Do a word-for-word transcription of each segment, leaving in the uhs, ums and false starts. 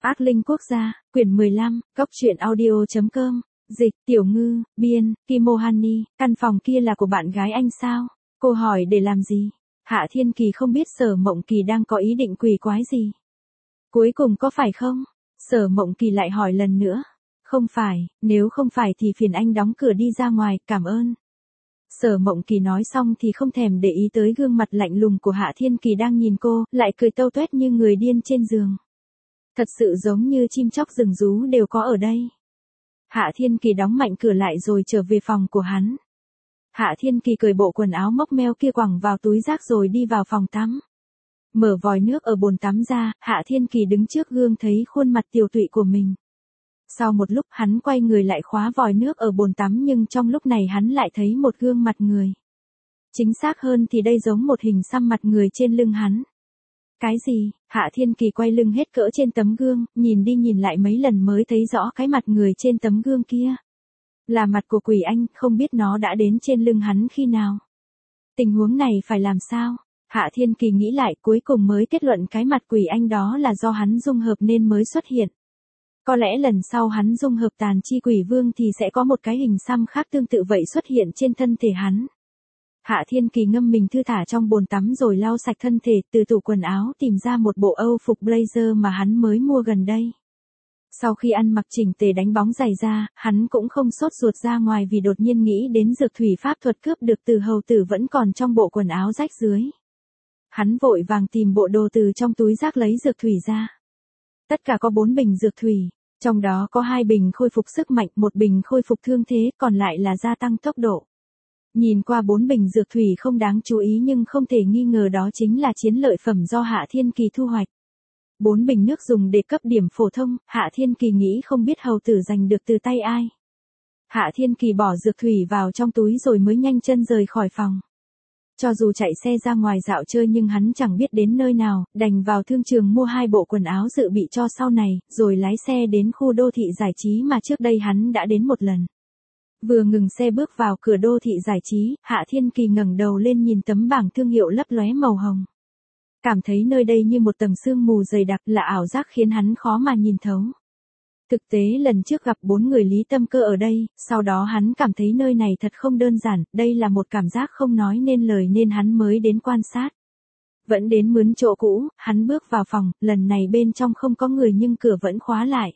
Ác linh quốc gia, quyển mười lăm, cốc truyện audio.com, dịch, Tiểu Ngư, biên, Kimohani, căn phòng kia là của bạn gái anh sao? Cô hỏi để làm gì? Hạ Thiên Kỳ không biết Sở Mộng Kỳ đang có ý định quỷ quái gì. Cuối cùng có phải không? Sở Mộng Kỳ lại hỏi lần nữa. Không phải, nếu không phải thì phiền anh đóng cửa đi ra ngoài, cảm ơn. Sở Mộng Kỳ nói xong thì không thèm để ý tới gương mặt lạnh lùng của Hạ Thiên Kỳ đang nhìn cô, lại cười tâu tuét như người điên trên giường. Thật sự giống như chim chóc rừng rú đều có ở đây. Hạ Thiên Kỳ đóng mạnh cửa lại rồi trở về phòng của hắn. Hạ Thiên Kỳ cởi bộ quần áo mốc meo kia quẳng vào túi rác rồi đi vào phòng tắm. Mở vòi nước ở bồn tắm ra, Hạ Thiên Kỳ đứng trước gương thấy khuôn mặt tiều tụy của mình. Sau một lúc hắn quay người lại khóa vòi nước ở bồn tắm nhưng trong lúc này hắn lại thấy một gương mặt người. Chính xác hơn thì đây giống một hình xăm mặt người trên lưng hắn. Cái gì? Hạ Thiên Kỳ quay lưng hết cỡ trên tấm gương, nhìn đi nhìn lại mấy lần mới thấy rõ cái mặt người trên tấm gương kia. Là mặt của quỷ anh, không biết nó đã đến trên lưng hắn khi nào. Tình huống này phải làm sao? Hạ Thiên Kỳ nghĩ lại cuối cùng mới kết luận cái mặt quỷ anh đó là do hắn dung hợp nên mới xuất hiện. Có lẽ lần sau hắn dung hợp tàn chi quỷ vương thì sẽ có một cái hình xăm khác tương tự vậy xuất hiện trên thân thể hắn. Hạ Thiên Kỳ ngâm mình thư thả trong bồn tắm rồi lau sạch thân thể, từ tủ quần áo tìm ra một bộ âu phục blazer mà hắn mới mua gần đây. Sau khi ăn mặc chỉnh tề đánh bóng giày ra, hắn cũng không sốt ruột ra ngoài vì đột nhiên nghĩ đến dược thủy pháp thuật cướp được từ hầu tử vẫn còn trong bộ quần áo rách dưới. Hắn vội vàng tìm bộ đồ từ trong túi rác lấy dược thủy ra. Tất cả có bốn bình dược thủy, trong đó có hai bình khôi phục sức mạnh, một bình khôi phục thương thế, còn lại là gia tăng tốc độ. Nhìn qua bốn bình dược thủy không đáng chú ý nhưng không thể nghi ngờ đó chính là chiến lợi phẩm do Hạ Thiên Kỳ thu hoạch. Bốn bình nước dùng để cấp điểm phổ thông, Hạ Thiên Kỳ nghĩ không biết hầu tử giành được từ tay ai. Hạ Thiên Kỳ bỏ dược thủy vào trong túi rồi mới nhanh chân rời khỏi phòng. Cho dù chạy xe ra ngoài dạo chơi nhưng hắn chẳng biết đến nơi nào, đành vào thương trường mua hai bộ quần áo dự bị cho sau này, rồi lái xe đến khu đô thị giải trí mà trước đây hắn đã đến một lần. Vừa ngừng xe bước vào cửa đô thị giải trí, Hạ Thiên Kỳ ngẩng đầu lên nhìn tấm bảng thương hiệu lấp lóe màu hồng. Cảm thấy nơi đây như một tầng sương mù dày đặc là ảo giác khiến hắn khó mà nhìn thấu. Thực tế lần trước gặp bốn người Lý Tâm Cơ ở đây, sau đó hắn cảm thấy nơi này thật không đơn giản, đây là một cảm giác không nói nên lời nên hắn mới đến quan sát. Vẫn đến mướn chỗ cũ, hắn bước vào phòng, lần này bên trong không có người nhưng cửa vẫn khóa lại.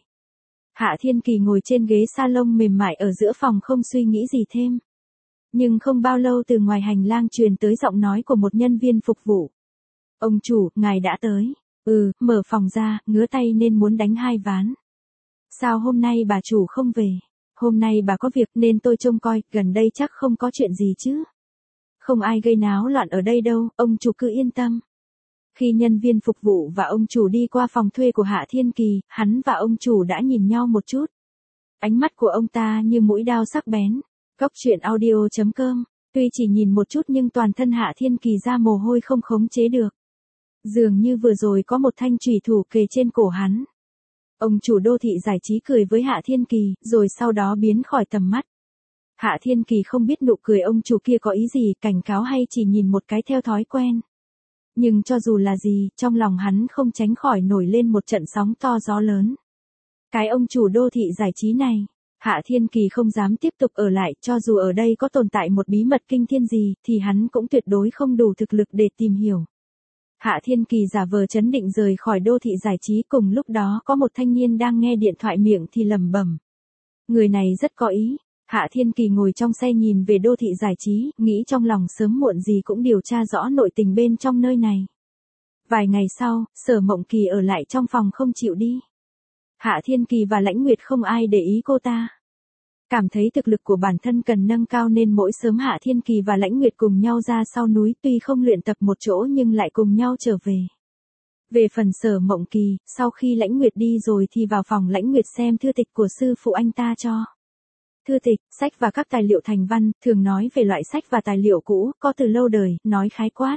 Hạ Thiên Kỳ ngồi trên ghế salon mềm mại ở giữa phòng không suy nghĩ gì thêm. Nhưng không bao lâu từ ngoài hành lang truyền tới giọng nói của một nhân viên phục vụ. Ông chủ, ngài đã tới. Ừ, mở phòng ra, ngứa tay nên muốn đánh hai ván. Sao hôm nay bà chủ không về? Hôm nay bà có việc nên tôi trông coi, gần đây chắc không có chuyện gì chứ. Không ai gây náo loạn ở đây đâu, ông chủ cứ yên tâm. Khi nhân viên phục vụ và ông chủ đi qua phòng thuê của Hạ Thiên Kỳ, hắn và ông chủ đã nhìn nhau một chút. Ánh mắt của ông ta như mũi dao sắc bén. Cốc truyện audio.com, tuy chỉ nhìn một chút nhưng toàn thân Hạ Thiên Kỳ ra mồ hôi không khống chế được. Dường như vừa rồi có một thanh chùy thủ kề trên cổ hắn. Ông chủ đô thị giải trí cười với Hạ Thiên Kỳ, rồi sau đó biến khỏi tầm mắt. Hạ Thiên Kỳ không biết nụ cười ông chủ kia có ý gì, cảnh cáo hay chỉ nhìn một cái theo thói quen. Nhưng cho dù là gì, trong lòng hắn không tránh khỏi nổi lên một trận sóng to gió lớn. Cái ông chủ đô thị giải trí này, Hạ Thiên Kỳ không dám tiếp tục ở lại, cho dù ở đây có tồn tại một bí mật kinh thiên gì, thì hắn cũng tuyệt đối không đủ thực lực để tìm hiểu. Hạ Thiên Kỳ giả vờ trấn định rời khỏi đô thị giải trí, cùng lúc đó có một thanh niên đang nghe điện thoại miệng thì lẩm bẩm. Người này rất có ý. Hạ Thiên Kỳ ngồi trong xe nhìn về đô thị giải trí, nghĩ trong lòng sớm muộn gì cũng điều tra rõ nội tình bên trong nơi này. Vài ngày sau, Sở Mộng Kỳ ở lại trong phòng không chịu đi. Hạ Thiên Kỳ và Lãnh Nguyệt không ai để ý cô ta. Cảm thấy thực lực của bản thân cần nâng cao nên mỗi sớm Hạ Thiên Kỳ và Lãnh Nguyệt cùng nhau ra sau núi, tuy không luyện tập một chỗ nhưng lại cùng nhau trở về. Về phần Sở Mộng Kỳ, sau khi Lãnh Nguyệt đi rồi thì vào phòng Lãnh Nguyệt xem thư tịch của sư phụ anh ta cho. Thư tịch, sách và các tài liệu thành văn, thường nói về loại sách và tài liệu cũ, có từ lâu đời, nói khái quát.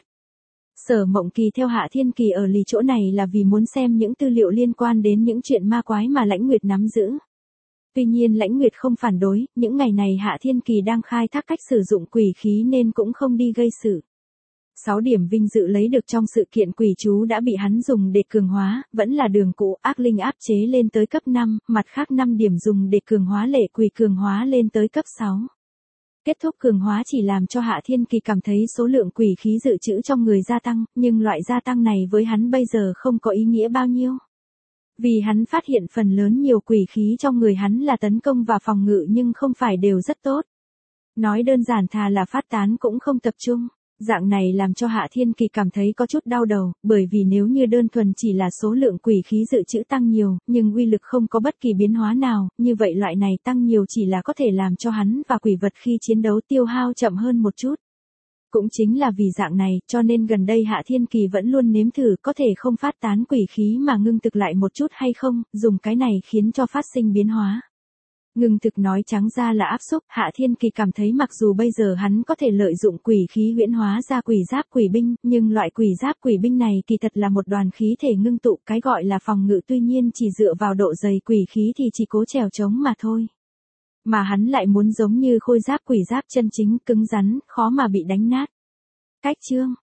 Sở Mộng Kỳ theo Hạ Thiên Kỳ ở lì chỗ này là vì muốn xem những tư liệu liên quan đến những chuyện ma quái mà Lãnh Nguyệt nắm giữ. Tuy nhiên Lãnh Nguyệt không phản đối, những ngày này Hạ Thiên Kỳ đang khai thác cách sử dụng quỷ khí nên cũng không đi gây sự. sáu điểm vinh dự lấy được trong sự kiện quỷ chú đã bị hắn dùng để cường hóa, vẫn là đường cũ ác linh áp chế lên tới cấp năm, mặt khác năm điểm dùng để cường hóa lệ quỷ cường hóa lên tới cấp sáu. Kết thúc cường hóa chỉ làm cho Hạ Thiên Kỳ cảm thấy số lượng quỷ khí dự trữ trong người gia tăng, nhưng loại gia tăng này với hắn bây giờ không có ý nghĩa bao nhiêu. Vì hắn phát hiện phần lớn nhiều quỷ khí trong người hắn là tấn công và phòng ngự nhưng không phải đều rất tốt. Nói đơn giản thà là phát tán cũng không tập trung. Dạng này làm cho Hạ Thiên Kỳ cảm thấy có chút đau đầu, bởi vì nếu như đơn thuần chỉ là số lượng quỷ khí dự trữ tăng nhiều, nhưng uy lực không có bất kỳ biến hóa nào, như vậy loại này tăng nhiều chỉ là có thể làm cho hắn và quỷ vật khi chiến đấu tiêu hao chậm hơn một chút. Cũng chính là vì dạng này, cho nên gần đây Hạ Thiên Kỳ vẫn luôn nếm thử có thể không phát tán quỷ khí mà ngưng thực lại một chút hay không, dùng cái này khiến cho phát sinh biến hóa. Ngưng thực nói trắng ra là áp xúc, Hạ Thiên Kỳ cảm thấy mặc dù bây giờ hắn có thể lợi dụng quỷ khí huyễn hóa ra quỷ giáp quỷ binh, nhưng loại quỷ giáp quỷ binh này kỳ thật là một đoàn khí thể ngưng tụ, cái gọi là phòng ngự tuy nhiên chỉ dựa vào độ dày quỷ khí thì chỉ cố trèo trống mà thôi. Mà hắn lại muốn giống như khôi giáp quỷ giáp chân chính, cứng rắn, khó mà bị đánh nát. Cách chương